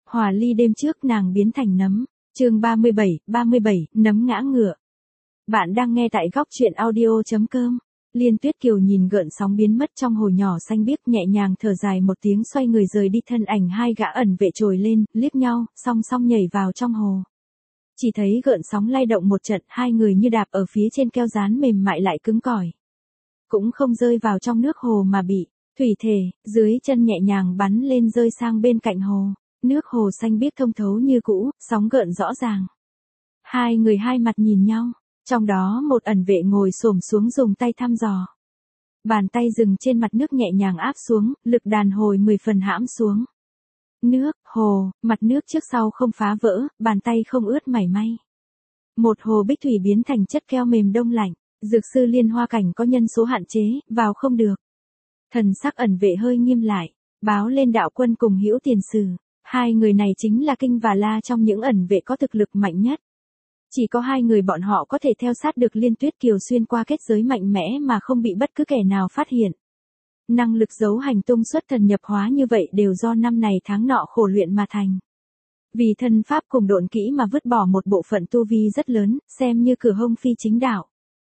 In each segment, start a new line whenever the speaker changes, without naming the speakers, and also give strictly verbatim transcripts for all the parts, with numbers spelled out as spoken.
Hòa ly đêm trước nàng biến thành nấm. Chương ba mươi bảy, ba mươi bảy, nấm ngã ngựa. Bạn đang nghe tại góc truyện audio chấm com. Liên Tuyết Kiều nhìn gợn sóng biến mất trong hồ nhỏ xanh biếc, nhẹ nhàng thở dài một tiếng, xoay người rời đi. Thân ảnh hai gã ẩn vệ trồi lên, liếc nhau, song song nhảy vào trong hồ. Chỉ thấy gợn sóng lay động một trận, hai người như đạp ở phía trên keo dán mềm mại lại cứng cỏi. Cũng không rơi vào trong nước hồ mà bị thủy thể, dưới chân nhẹ nhàng bắn lên rơi sang bên cạnh hồ. Nước hồ xanh biếc thông thấu như cũ, sóng gợn rõ ràng. Hai người hai mặt nhìn nhau, trong đó một ẩn vệ ngồi xổm xuống dùng tay thăm dò. Bàn tay dừng trên mặt nước nhẹ nhàng áp xuống, lực đàn hồi mười phần hãm xuống. Nước, hồ, mặt nước trước sau không phá vỡ, bàn tay không ướt mảy may. Một hồ bích thủy biến thành chất keo mềm đông lạnh, dược sư Liên Hoa Cảnh có nhân số hạn chế, vào không được. Thần sắc ẩn vệ hơi nghiêm lại, báo lên đạo quân cùng Hữu Tiền Sử. Hai người này chính là Kinh và La trong những ẩn vệ có thực lực mạnh nhất. Chỉ có hai người bọn họ có thể theo sát được Liên Tuyết Kiều xuyên qua kết giới mạnh mẽ mà không bị bất cứ kẻ nào phát hiện. Năng lực giấu hành tung xuất thần nhập hóa như vậy đều do năm này tháng nọ khổ luyện mà thành. Vì thân pháp cùng độn kỹ mà vứt bỏ một bộ phận tu vi rất lớn, xem như cửa hông phi chính đạo.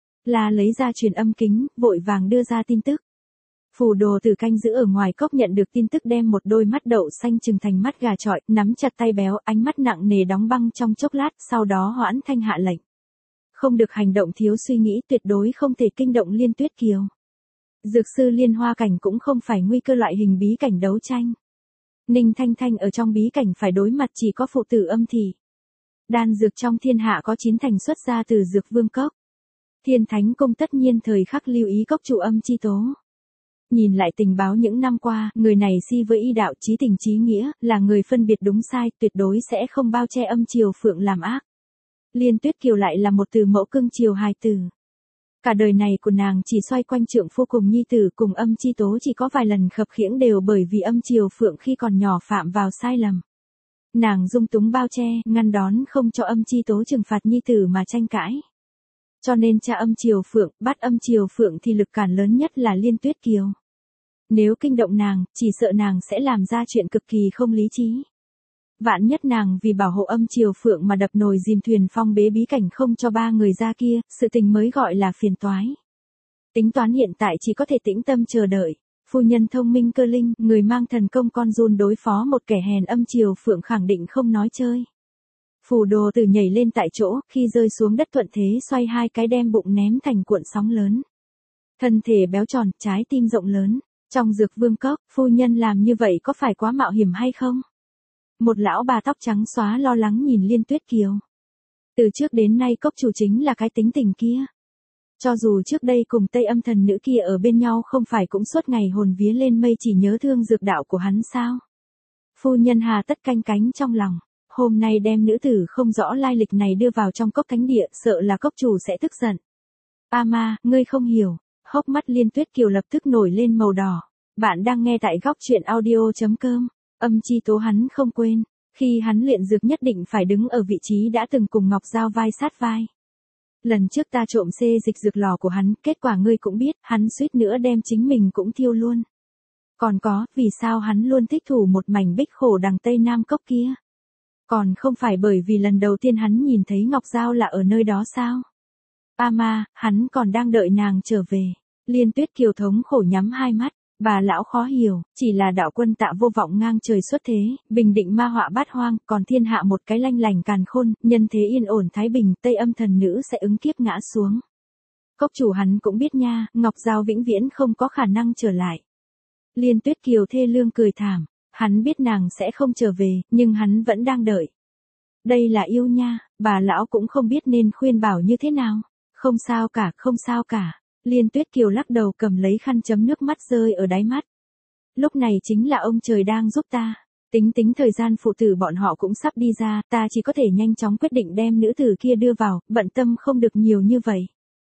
La lấy ra truyền âm kính, vội vàng đưa ra tin tức. Phù đồ tử canh giữ ở ngoài cốc nhận được tin tức, đem một đôi mắt đậu xanh trừng thành mắt gà chọi, nắm chặt tay béo, ánh mắt nặng nề đóng băng trong chốc lát, sau đó hoãn thanh hạ lệnh. Không được hành động thiếu suy nghĩ, tuyệt đối không thể kinh động Liên Tuyết Kiều. Dược sư Liên Hoa Cảnh cũng không phải nguy cơ loại hình bí cảnh đấu tranh. Ninh Thanh Thanh ở trong bí cảnh phải đối mặt chỉ có phụ tử âm thị. Đan dược trong thiên hạ có chín thành xuất ra từ dược vương cốc. Thiên Thánh Cung tất nhiên thời khắc lưu ý cốc trụ âm chi tố. Nhìn lại tình báo những năm qua, người này si với y đạo, chí tình chí nghĩa, là người phân biệt đúng sai, tuyệt đối sẽ không bao che âm triều phượng làm ác. Liên Tuyết Kiều lại là một từ mẫu cưng chiều hài tử. Cả đời này của nàng chỉ xoay quanh trượng phu cùng nhi tử, cùng âm chi tố chỉ có vài lần khập khiễng đều bởi vì âm triều phượng khi còn nhỏ phạm vào sai lầm. Nàng dung túng bao che, ngăn đón không cho âm chi tố trừng phạt nhi tử mà tranh cãi. Cho nên cha âm triều phượng, bắt âm triều phượng thì lực cản lớn nhất là Liên Tuyết Kiều. Nếu kinh động nàng, chỉ sợ nàng sẽ làm ra chuyện cực kỳ không lý trí. Vạn nhất nàng vì bảo hộ âm triều phượng mà đập nồi dìm thuyền phong bế bí cảnh không cho ba người ra kia, sự tình mới gọi là phiền toái. Tính toán hiện tại chỉ có thể tĩnh tâm chờ đợi. Phu nhân thông minh cơ linh, người mang thần công con run đối phó một kẻ hèn âm triều phượng khẳng định không nói chơi. Phù đồ tử nhảy lên tại chỗ, khi rơi xuống đất thuận thế xoay hai cái đem bụng ném thành cuộn sóng lớn. Thân thể béo tròn, trái tim rộng lớn. Trong dược vương cốc, phu nhân làm như vậy có phải quá mạo hiểm hay không? Một lão bà tóc trắng xóa lo lắng nhìn Liên Tuyết Kiều. Từ trước đến nay cốc chủ chính là cái tính tình kia. Cho dù trước đây cùng Tây Âm thần nữ kia ở bên nhau không phải cũng suốt ngày hồn vía lên mây chỉ nhớ thương dược đạo của hắn sao? Phu nhân hà tất canh cánh trong lòng. Hôm nay đem nữ tử không rõ lai lịch này đưa vào trong cốc thánh địa, sợ là cốc chủ sẽ tức giận. A ma, ngươi không hiểu. Hốc mắt Liên Tuyết Kiều lập tức nổi lên màu đỏ. Bạn đang nghe tại góc truyện audio chấm com. Âm chi tố hắn không quên. Khi hắn luyện dược nhất định phải đứng ở vị trí đã từng cùng Ngọc Giao vai sát vai. Lần trước ta trộm xê dịch dược lò của hắn, kết quả ngươi cũng biết, hắn suýt nữa đem chính mình cũng thiêu luôn. Còn có, vì sao hắn luôn thích thủ một mảnh bích khổ đằng Tây Nam cốc kia? Còn không phải bởi vì lần đầu tiên hắn nhìn thấy Ngọc Giao là ở nơi đó sao? A ma, hắn còn đang đợi nàng trở về. Liên Tuyết Kiều thống khổ nhắm hai mắt, bà lão khó hiểu, chỉ là đạo quân Tạ Vô Vọng ngang trời xuất thế, bình định ma họa bát hoang, còn thiên hạ một cái lanh lành càn khôn, nhân thế yên ổn thái bình, Tây Âm thần nữ sẽ ứng kiếp ngã xuống. Cốc chủ hắn cũng biết nha, Ngọc Giao vĩnh viễn không có khả năng trở lại. Liên Tuyết Kiều thê lương cười thảm, hắn biết nàng sẽ không trở về, nhưng hắn vẫn đang đợi. Đây là yêu nha, bà lão cũng không biết nên khuyên bảo như thế nào. Không sao cả, không sao cả. Liên Tuyết Kiều lắc đầu cầm lấy khăn chấm nước mắt rơi ở đáy mắt. Lúc này chính là ông trời đang giúp ta. Tính tính thời gian phụ tử bọn họ cũng sắp đi ra, ta chỉ có thể nhanh chóng quyết định đem nữ tử kia đưa vào, bận tâm không được nhiều như vậy.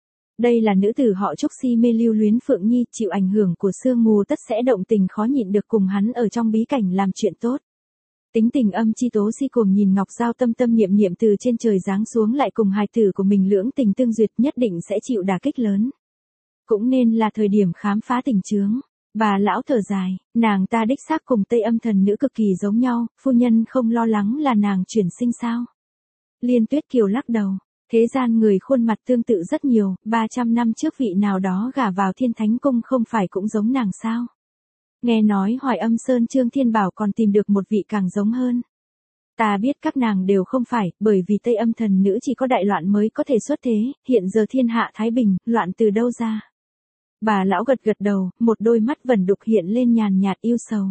Đây là nữ tử họ Trúc si mê lưu luyến Phượng Nhi, chịu ảnh hưởng của sương mù tất sẽ động tình khó nhịn được cùng hắn ở trong bí cảnh làm chuyện tốt. Tính tình âm chi tố si cuồng nhìn Ngọc Giao tâm tâm niệm niệm từ trên trời giáng xuống lại cùng hài tử của mình lưỡng tình tương duyệt, nhất định sẽ chịu đả kích lớn. Cũng nên là thời điểm khám phá tình chướng. Bà lão thở dài, nàng ta đích xác cùng Tây Âm thần nữ cực kỳ giống nhau, phu nhân không lo lắng là nàng chuyển sinh sao? Liên Tuyết Kiều lắc đầu, thế gian người khuôn mặt tương tự rất nhiều, ba trăm năm trước vị nào đó gả vào Thiên Thánh Cung không phải cũng giống nàng sao? Nghe nói Hoài Âm Sơn Trương Thiên Bảo còn tìm được một vị càng giống hơn. Ta biết các nàng đều không phải, bởi vì Tây Âm thần nữ chỉ có đại loạn mới có thể xuất thế, hiện giờ thiên hạ thái bình, loạn từ đâu ra? Bà lão gật gật đầu, một đôi mắt vẩn đục hiện lên nhàn nhạt yêu sầu.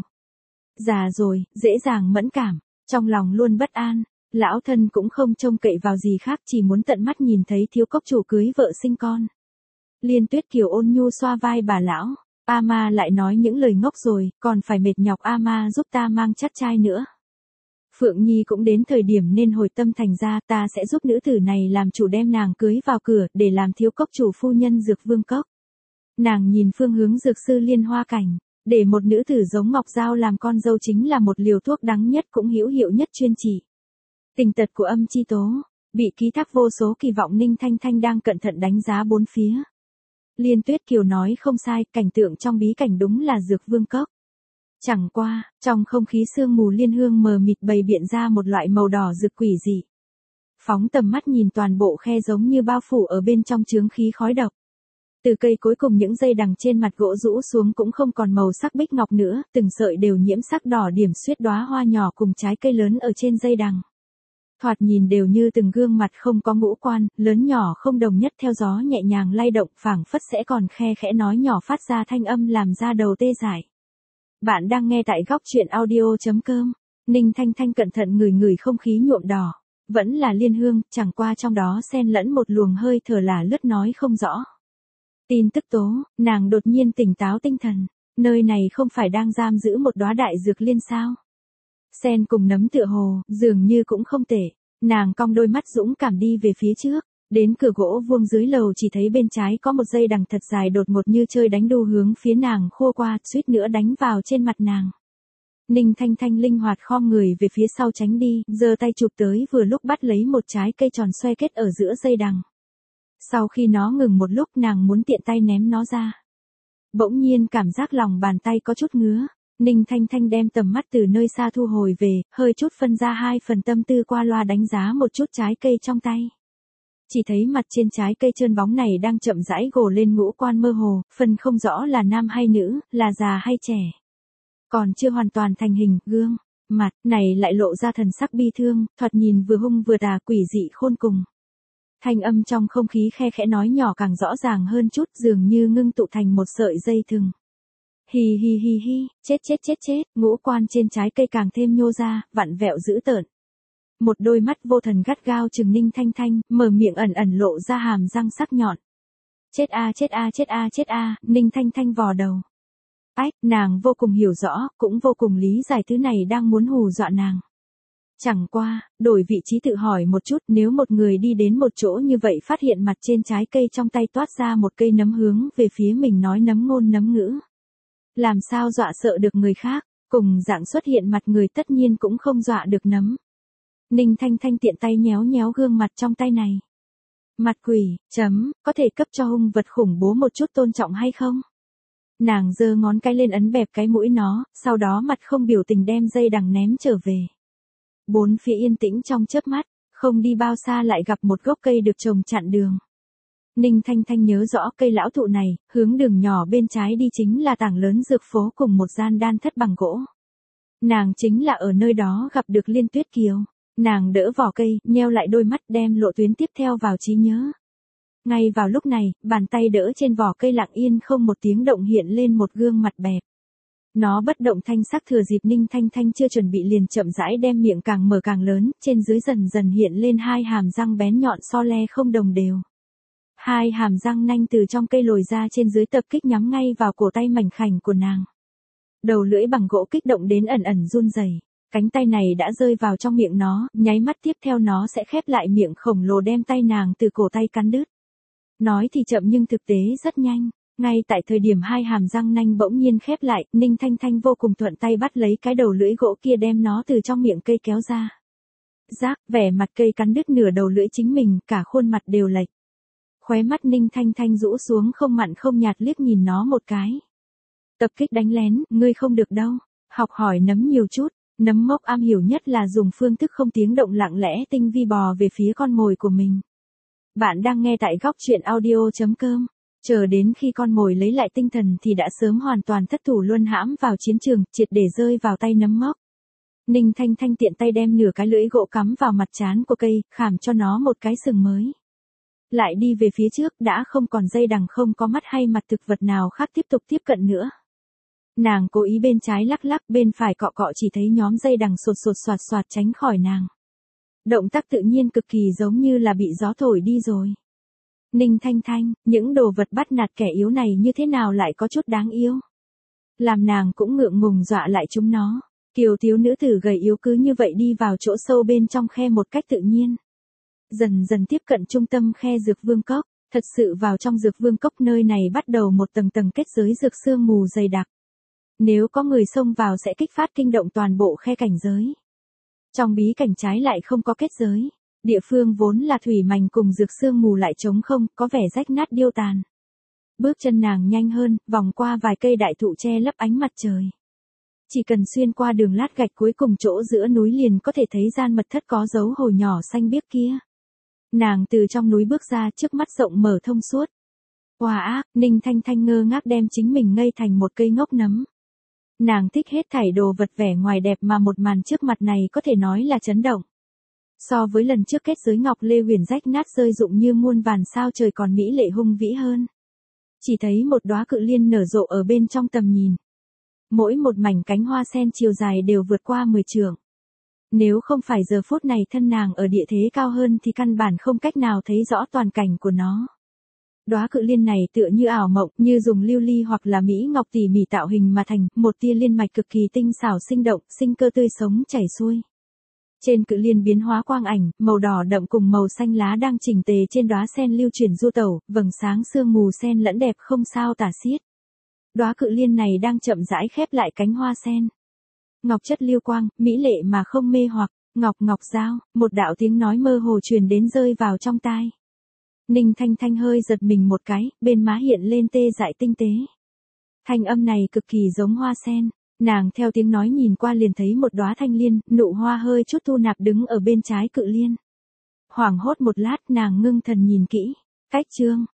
Già rồi, dễ dàng mẫn cảm, trong lòng luôn bất an, lão thân cũng không trông cậy vào gì khác, chỉ muốn tận mắt nhìn thấy thiếu cốc chủ cưới vợ sinh con. Liên Tuyết Kiều ôn nhu xoa vai bà lão, A Ma lại nói những lời ngốc rồi, còn phải mệt nhọc A Ma giúp ta mang chắc trai nữa. Phượng Nhi cũng đến thời điểm nên hồi tâm thành ra, ta sẽ giúp nữ tử này làm chủ đem nàng cưới vào cửa, để làm thiếu cốc chủ phu nhân Dược Vương Cốc. Nàng nhìn phương hướng dược sư Liên Hoa Cảnh, để một nữ tử giống Ngọc Giao làm con dâu chính là một liều thuốc đắng nhất cũng hữu hiệu nhất chuyên trị tình tật của âm chi tố, bị ký thác vô số kỳ vọng. Ninh Thanh Thanh đang cẩn thận đánh giá bốn phía. Liên Tuyết Kiều nói không sai, cảnh tượng trong bí cảnh đúng là Dược Vương Cốc. Chẳng qua, trong không khí sương mù liên hương mờ mịt bày biện ra một loại màu đỏ rực quỷ dị. Phóng tầm mắt nhìn toàn bộ khe giống như bao phủ ở bên trong chướng khí khói độc. Từ cây cuối cùng những dây đằng trên mặt gỗ rũ xuống cũng không còn màu sắc bích ngọc nữa, từng sợi đều nhiễm sắc đỏ điểm xuyết đóa hoa nhỏ cùng trái cây lớn ở trên dây đằng. Thoạt nhìn đều như từng gương mặt không có ngũ quan, lớn nhỏ không đồng nhất, theo gió nhẹ nhàng lay động, phảng phất sẽ còn khe khẽ nói nhỏ phát ra thanh âm làm da đầu tê dại. Bạn đang nghe tại góc truyện audio chấm com. Ninh Thanh Thanh cẩn thận ngửi ngửi không khí nhuộm đỏ, vẫn là liên hương, chẳng qua trong đó xen lẫn một luồng hơi thở lả lướt nói không rõ. Tin tức tố, nàng đột nhiên tỉnh táo tinh thần, nơi này không phải đang giam giữ một đóa đại dược liên sao? Sen cùng nấm tựa hồ, dường như cũng không tệ, nàng cong đôi mắt dũng cảm đi về phía trước, đến cửa gỗ vuông dưới lầu chỉ thấy bên trái có một dây đằng thật dài đột ngột như chơi đánh đu hướng phía nàng khua qua, suýt nữa đánh vào trên mặt nàng. Ninh Thanh Thanh linh hoạt khom người về phía sau tránh đi, giơ tay chụp tới vừa lúc bắt lấy một trái cây tròn xoay kết ở giữa dây đằng. Sau khi nó ngừng một lúc nàng muốn tiện tay ném nó ra. Bỗng nhiên cảm giác lòng bàn tay có chút ngứa, Ninh Thanh Thanh đem tầm mắt từ nơi xa thu hồi về, hơi chút phân ra hai phần tâm tư qua loa đánh giá một chút trái cây trong tay. Chỉ thấy mặt trên trái cây trơn bóng này đang chậm rãi gồ lên ngũ quan mơ hồ, phần không rõ là nam hay nữ, là già hay trẻ. Còn chưa hoàn toàn thành hình, gương, mặt, này lại lộ ra thần sắc bi thương, thoạt nhìn vừa hung vừa tà, quỷ dị khôn cùng. Thanh âm trong không khí khe khẽ nói nhỏ càng rõ ràng hơn chút, dường như ngưng tụ thành một sợi dây thừng. Hi hi hi hi, chết chết chết chết, ngũ quan trên trái cây càng thêm nhô ra, vặn vẹo dữ tợn. Một đôi mắt vô thần gắt gao trừng Ninh Thanh Thanh, mở miệng ẩn ẩn lộ ra hàm răng sắc nhọn. Chết a chết a chết a chết a, Ninh Thanh Thanh vò đầu. Ách, nàng vô cùng hiểu rõ, cũng vô cùng lý giải thứ này đang muốn hù dọa nàng. Chẳng qua, đổi vị trí tự hỏi một chút, nếu một người đi đến một chỗ như vậy phát hiện mặt trên trái cây trong tay toát ra một cây nấm hướng về phía mình nói nấm ngôn nấm ngữ. Làm sao dọa sợ được người khác, cùng dạng xuất hiện mặt người tất nhiên cũng không dọa được nấm. Ninh Thanh Thanh tiện tay nhéo nhéo gương mặt trong tay này. Mặt quỷ, chấm, có thể cấp cho hung vật khủng bố một chút tôn trọng hay không? Nàng giơ ngón cái lên ấn bẹp cái mũi nó, sau đó mặt không biểu tình đem dây đằng ném trở về. Bốn phía yên tĩnh trong chớp mắt, không đi bao xa lại gặp một gốc cây được trồng chặn đường. Ninh Thanh Thanh nhớ rõ cây lão thụ này, hướng đường nhỏ bên trái đi chính là tảng lớn dược phố cùng một gian đan thất bằng gỗ. Nàng chính là ở nơi đó gặp được Liên Tuyết Kiều. Nàng đỡ vỏ cây, nheo lại đôi mắt đem lộ tuyến tiếp theo vào trí nhớ. Ngay vào lúc này, bàn tay đỡ trên vỏ cây lặng yên không một tiếng động hiện lên một gương mặt bẹp. Nó bất động thanh sắc thừa dịp Ninh Thanh Thanh chưa chuẩn bị liền chậm rãi đem miệng càng mở càng lớn, trên dưới dần dần hiện lên hai hàm răng bén nhọn so le không đồng đều. Hai hàm răng nanh từ trong cây lồi ra trên dưới tập kích nhắm ngay vào cổ tay mảnh khảnh của nàng. Đầu lưỡi bằng gỗ kích động đến ẩn ẩn run rẩy. Cánh tay này đã rơi vào trong miệng nó, nháy mắt tiếp theo nó sẽ khép lại miệng khổng lồ đem tay nàng từ cổ tay cắn đứt. Nói thì chậm nhưng thực tế rất nhanh. Ngay tại thời điểm hai hàm răng nanh bỗng nhiên khép lại, Ninh Thanh Thanh vô cùng thuận tay bắt lấy cái đầu lưỡi gỗ kia đem nó từ trong miệng cây kéo ra. Rác, vẻ mặt cây cắn đứt nửa đầu lưỡi chính mình, cả khuôn mặt đều lệch. Khóe mắt Ninh Thanh Thanh rũ xuống không mặn không nhạt liếc nhìn nó một cái. Tập kích đánh lén, ngươi không được đâu. Học hỏi nấm nhiều chút. Nấm mốc am hiểu nhất là dùng phương thức không tiếng động lặng lẽ tinh vi bò về phía con mồi của mình. Bạn đang nghe tại góc truyện audio.com. Chờ đến khi con mồi lấy lại tinh thần thì đã sớm hoàn toàn thất thủ luân hãm vào chiến trường, triệt để rơi vào tay nấm mốc. Ninh Thanh Thanh tiện tay đem nửa cái lưỡi gỗ cắm vào mặt trán của cây, khảm cho nó một cái sừng mới. Lại đi về phía trước, đã không còn dây đằng, không có mắt hay mặt thực vật nào khác tiếp tục tiếp cận nữa. Nàng cố ý bên trái lắc lắc, bên phải cọ cọ, chỉ thấy nhóm dây đằng sột sột soạt soạt tránh khỏi nàng. Động tác tự nhiên cực kỳ giống như là bị gió thổi đi rồi. Ninh Thanh Thanh, những đồ vật bắt nạt kẻ yếu này như thế nào lại có chút đáng yêu. Làm nàng cũng ngượng ngùng dọa lại chúng nó. Kiều thiếu nữ tử gầy yếu cứ như vậy đi vào chỗ sâu bên trong khe một cách tự nhiên. Dần dần tiếp cận trung tâm khe dược vương cốc. Thật sự vào trong dược vương cốc, nơi này bắt đầu một tầng tầng kết giới dược sương mù dày đặc. Nếu có người xông vào sẽ kích phát kinh động toàn bộ khe cảnh giới. Trong bí cảnh trái lại không có kết giới. Địa phương vốn là thủy mảnh cùng dược sương mù lại trống không, có vẻ rách nát điêu tàn. Bước chân nàng nhanh hơn, vòng qua vài cây đại thụ che lấp ánh mặt trời. Chỉ cần xuyên qua đường lát gạch cuối cùng chỗ giữa núi liền có thể thấy gian mật thất có dấu hồ nhỏ xanh biếc kia. Nàng từ trong núi bước ra, trước mắt rộng mở thông suốt. Oà ác, Ninh Thanh Thanh ngơ ngác đem chính mình ngây thành một cây ngốc nấm. Nàng thích hết thảy đồ vật vẻ ngoài đẹp mà một màn trước mặt này có thể nói là chấn động. So với lần trước kết giới ngọc lê huyền rách nát rơi rụng như muôn vàn sao trời còn mỹ lệ hung vĩ hơn. Chỉ thấy một đóa cự liên nở rộ ở bên trong tầm nhìn. Mỗi một mảnh cánh hoa sen chiều dài đều vượt qua mười trượng. Nếu không phải giờ phút này thân nàng ở địa thế cao hơn thì căn bản không cách nào thấy rõ toàn cảnh của nó. Đóa cự liên này tựa như ảo mộng, như dùng lưu ly hoặc là mỹ ngọc tỉ mỉ tạo hình mà thành, một tia liên mạch cực kỳ tinh xảo sinh động, sinh cơ tươi sống chảy xuôi. Trên cự liên biến hóa quang ảnh, màu đỏ đậm cùng màu xanh lá đang chỉnh tề trên đóa sen lưu chuyển du tẩu, vầng sáng sương mù sen lẫn đẹp không sao tả xiết. Đóa cự liên này đang chậm rãi khép lại cánh hoa sen. Ngọc chất lưu quang, mỹ lệ mà không mê hoặc, ngọc ngọc giao, một đạo tiếng nói mơ hồ truyền đến rơi vào trong tai. Ninh Thanh Thanh hơi giật mình một cái, bên má hiện lên tê dại tinh tế. Thanh âm này cực kỳ giống hoa sen. Nàng theo tiếng nói nhìn qua liền thấy một đóa thanh liên, nụ hoa hơi chút thu nạp đứng ở bên trái cự liên. Hoảng hốt một lát, nàng ngưng thần nhìn kỹ. Cách chương,